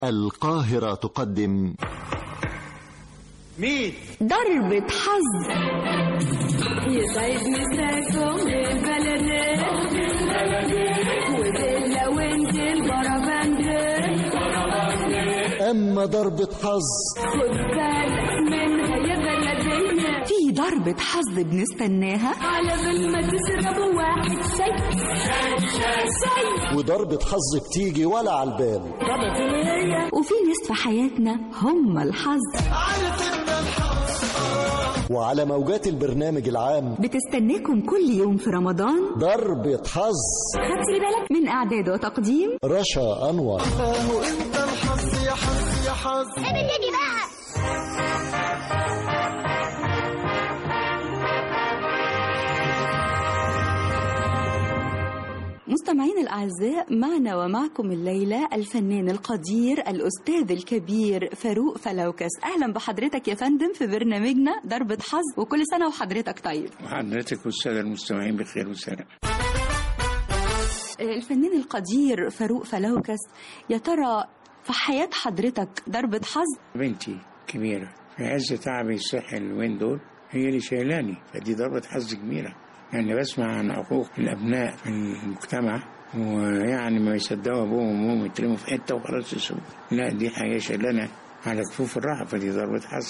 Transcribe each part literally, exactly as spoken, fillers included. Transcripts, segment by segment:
القاهرة تقدم مين؟ ضربة حظ. يسعد مساكم للبلد وزلة وانت البربند. أما ضربة حظ خد بالك منها يا بلدية، في ضربة حظ بنستناها على بال ما تشربوا واحد شاي شاي. وضربة حظ بتيجي ولا على البال، وفي ناس في حياتنا هم الحظ. وعلى موجات البرنامج العام بتستناكم كل يوم في رمضان ضربة حظ. خدتي بالك من إعداد وتقديم رشا أنور. اهو انت الحظ يا حظ يا حظ. ابتدي بقى. مستمعين الأعزاء، معنا ومعكم الليلة الفنان القدير الأستاذ الكبير فاروق فلوكس. أهلا بحضرتك يا فندم في برنامجنا ضربة حظ، وكل سنة وحضرتك طيب. وحضرتك والسادة المستمعين بخير وسلام. الفنان القدير فاروق فلوكس، يا ترى في حياة حضرتك ضربة حظ؟ بنتي كبيرة في عز تعبي الصحي الوين دول هي اللي شايلاني، فدي ضربة حظ كبيرة. يعني بسمع عن عقوق الأبناء في المجتمع، ويعني ما يصدقوا أبوهم وأمهم يترموا في حتة وخلاص يسووا. لا، دي حاجة شايلانا على كفوف الراحة، فدي ضربة حظ.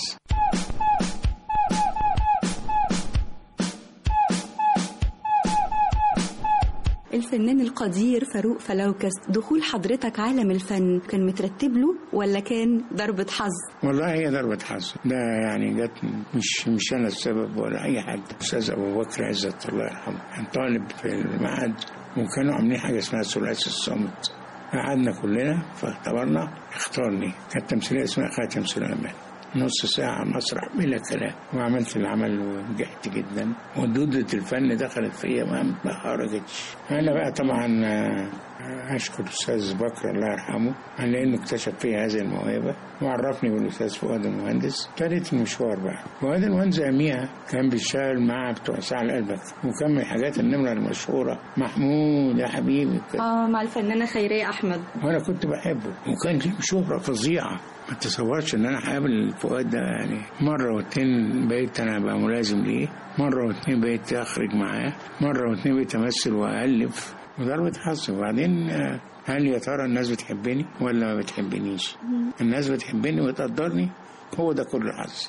الفنان القدير فاروق فلوكس، دخول حضرتك عالم الفن كان مترتب له ولا كان ضربة حظ؟ والله هي ضربة حظ، ده يعني جت مش مش أنا السبب ولا أي حد. أستاذ أبو بكر عزت الله يرحمه كان طالب في المعهد، وكانوا عاملين حاجة اسمها ثلاثي الصمت. قعدنا كلنا فاختبرنا، اختارني. كانت تمثيلية اسمها خاتم سليمان، نص ساعة مسرح بلا كلام، وعملت العمل ونجحت جدا، ودودة الفن دخلت فيا ما خرجتش. أنا بقى طبعا أشكر الأستاذ بكر الله يرحمه على إنه اكتشف فيها هذه الموهبة وعرفني بالأستاذ فؤاد المهندس. ابتدت المشوار بقى. فؤاد المهندس أياميها كان بيشتغل معاه بتوع ساعة قلبك، وكان من حاجات النمرة المشهورة محمود يا حبيبي كده. اه، مع الفنانة خيرية أحمد. وأنا كنت بحبه، وكان ليه شهرة فظيعة. ما تصورش ان انا هقابل فؤاد ده. يعني مره واتنين بقيت انا بقى ملازم ليه، مره واتنين بقيت اخرج معاه، مره واتنين بقيت امثل والف، وضربة حظ. وبعدين هل يا ترى الناس بتحبني ولا ما بتحبنيش؟ الناس بتحبني وتقدرني، هو ده كل حظ.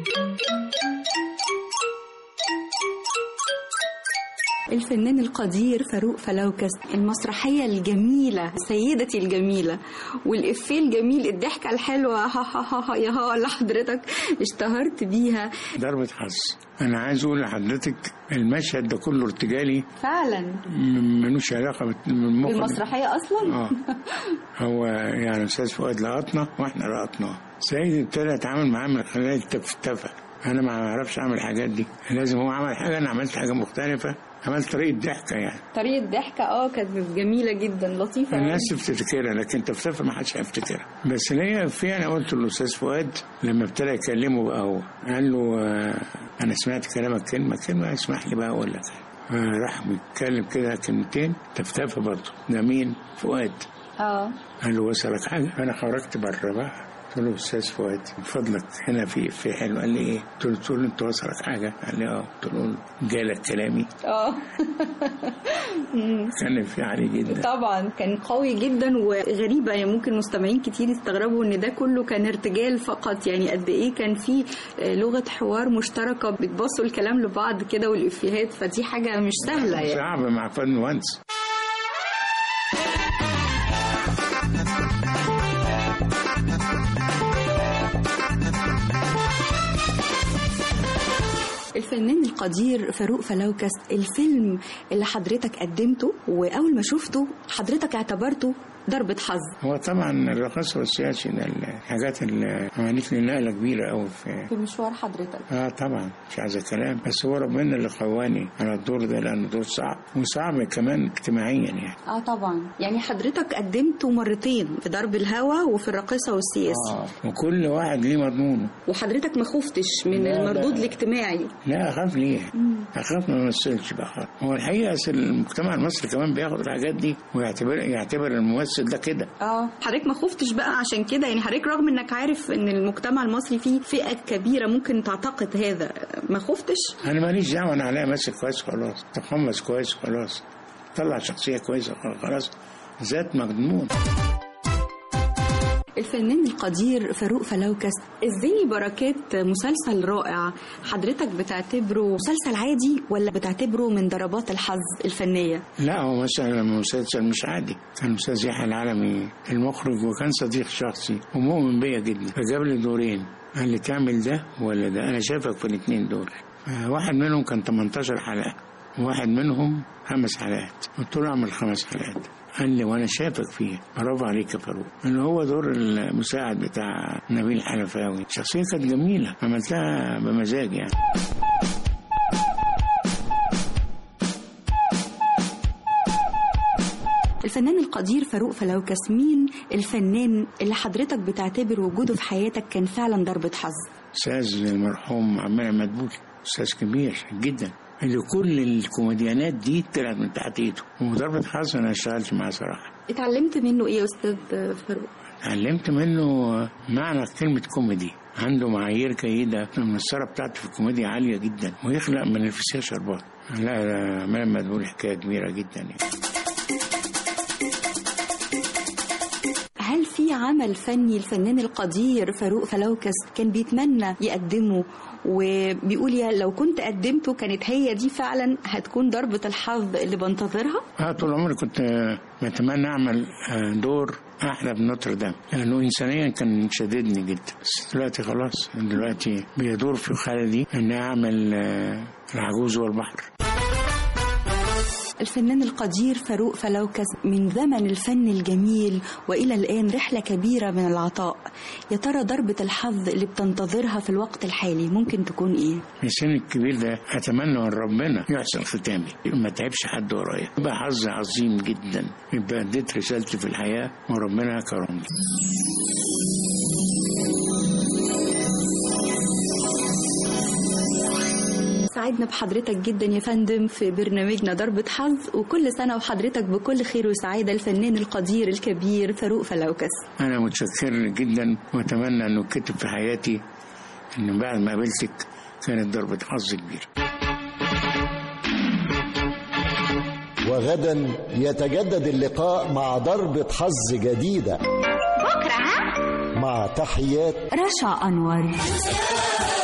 الفنان القدير فاروق فلوكس، المسرحية الجميلة سيدتي الجميلة، والإفيه الجميل، الضحكة الحلوة ها ها ها ها يا ها اللي حضرتك اشتهرت بيها، ضربة حظ. أنا عايز أقول لحضرتك المشهد ده كله ارتجالي فعلا، ملوش علاقة بالمخرج بالمسرحية أصلا. آه. هو يعني أستاذ فؤاد لقطنا وإحنا لقطناه. سيد ابتدى أتعامل معاه من خلال التفتفة. أنا ما أعرفش أعمل الحاجات دي، لازم هو عمل حاجة أنا عملت حاجة مختلفة، عملت طريقة ضحكة. يعني طريقة ضحكة اه كانت جميلة جدا، لطيفة. الناس تفتكرها لكن تفتفة ما حدش هيفتكرها. بس ليا في أنا قلت للأستاذ فؤاد لما ابتدى يكلمه بقى، هو قال له آه أنا سمعت كلامك كلمة كلمة، اسمح لي بقى أقول لك. آه راح بيتكلم كده كلمتين تفتفة برضه. ده مين؟ فؤاد. اه قال له وصلك حاجة؟ أنا خرجت بره بقى، قلت له أستاذ فؤاد من فضلك هنا في في حلو. قال لي إيه؟ قلت له تقول أنت وصلك حاجة؟ قال لي أه. قلت له جالك كلامي؟ اه كان في عالي جدا طبعا، كان قوي جدا وغريبة. يعني ممكن مستمعين كتير يستغربوا إن ده كله كان ارتجال فقط، يعني قد إيه كان في لغة حوار مشتركة، بتبصوا الكلام لبعض كده والإفيهات، فدي حاجة مش سهلة يعني. صعب مع فن مهندس. الفنان القدير فاروق فلوكس، الفيلم اللي حضرتك قدمته وأول ما شفته حضرتك اعتبرته ضربة حظ. هو طبعا الرقص والسياسي ده الحاجات اللي عملت لي نقلة كبيرة أوي في في مشوار حضرتك. اه طبعا مش عايز كلام، بس هو ربنا اللي قواني على الدور ده، لأنه دور صعب وصعب كمان اجتماعيا يعني. اه طبعا، يعني حضرتك قدمته مرتين، في ضرب الهوى وفي الراقصة والسياسي. اه وكل واحد ليه مضمونه. وحضرتك ما خفتش من المردود الاجتماعي؟ لا أخاف ليه؟ أخاف ما أمثلش بقى خالص. هو الحقيقة أصل المجتمع المصري كمان بياخد الحاجات دي ويعتبر يعتبر الممثل ده كده. اه حضرتك ما خفتش بقى عشان كده يعني حضرتك رغم انك عارف ان المجتمع المصري فيه فئة كبيرة ممكن تعتقد هذا ما خفتش؟ أنا ماليش دعوة، أنا عليا ماسك كويس خلاص، تقمص كويس خلاص، طلع شخصية كويسة خلاص، ذات مجنون. الفنان القدير فاروق فلوكس، الزيني بركات مسلسل رائع، حضرتك بتعتبره مسلسل عادي ولا بتعتبره من ضربات الحظ الفنية؟ لا هو مثلا مسلسل مش عادي، كان أستاذ يحيى العالمي المخرج وكان صديق شخصي ومؤمن بيا جدا، فجاب لي دورين قال لي تعمل ده ولا ده، أنا شايفك في الاثنين دول. واحد منهم كان ثمانية عشر حلقة وواحد منهم خمس حلقات، قلت له اعمل خمس حلقات. قال لي وانا شافك فيه، برافو عليك يا فاروق. اللي هو دور المساعد بتاع نبيل حلفاوي، شخصية كانت جميلة عملتها بمزاج يعني. الفنان القدير فاروق فلوكس، مين الفنان اللي حضرتك بتعتبر وجوده في حياتك كان فعلا ضربة حظ؟ أستاذ المرحوم عمنا مدبولي، أستاذ كبير جدا اللي كل الكوميديانات دي طلعت من تحت ايده، وضربة حظ انا اشتغلت معاه صراحة. اتعلمت منه ايه يا استاذ فاروق؟ اتعلمت منه معنى كلمة كوميدي، عنده معايير جيدة، المسارة بتاعته في الكوميديا عالية جدا ويخلق من الفسيخ شربات. لا عمنا مدبولي حكاية كبيرة جدا يعني. هل في عمل فني الفنان القدير فاروق فلوكس كان بيتمنى يقدمه وبيقول يا لو كنت قدمته كانت هي دي فعلا هتكون ضربة الحظ اللي بنتظرها؟ اه طول عمري كنت بتمنى اعمل دور احلى بنوتردام، لانه انسانيا كان شددني جدا، بس دلوقتي خلاص، دلوقتي بيدور في خيالي اني اعمل العجوز والبحر. الفنان القدير فاروق فلوكس، من زمن الفن الجميل وإلى الآن رحلة كبيرة من العطاء، يا ترى ضربة الحظ اللي بتنتظرها في الوقت الحالي ممكن تكون إيه؟ في السن الكبير ده أتمنى من ربنا يحسن ختامي، ما تعبش حد ورايا، يبقى حظ عظيم جدا، يبقى أديت رسالتي في الحياة وربنا كرمني. سعدنا بحضرتك جدا يا فندم في برنامجنا ضربة حظ، وكل سنة وحضرتك بكل خير وسعادة، الفنان القدير الكبير فاروق فلوكس. أنا متشكر جدا وأتمنى أنه كتب في حياتي أن بعد ما قابلتك كانت ضربة حظ كبيرة. وغدا يتجدد اللقاء مع ضربة حظ جديدة بكرة مع تحيات رشا أنور.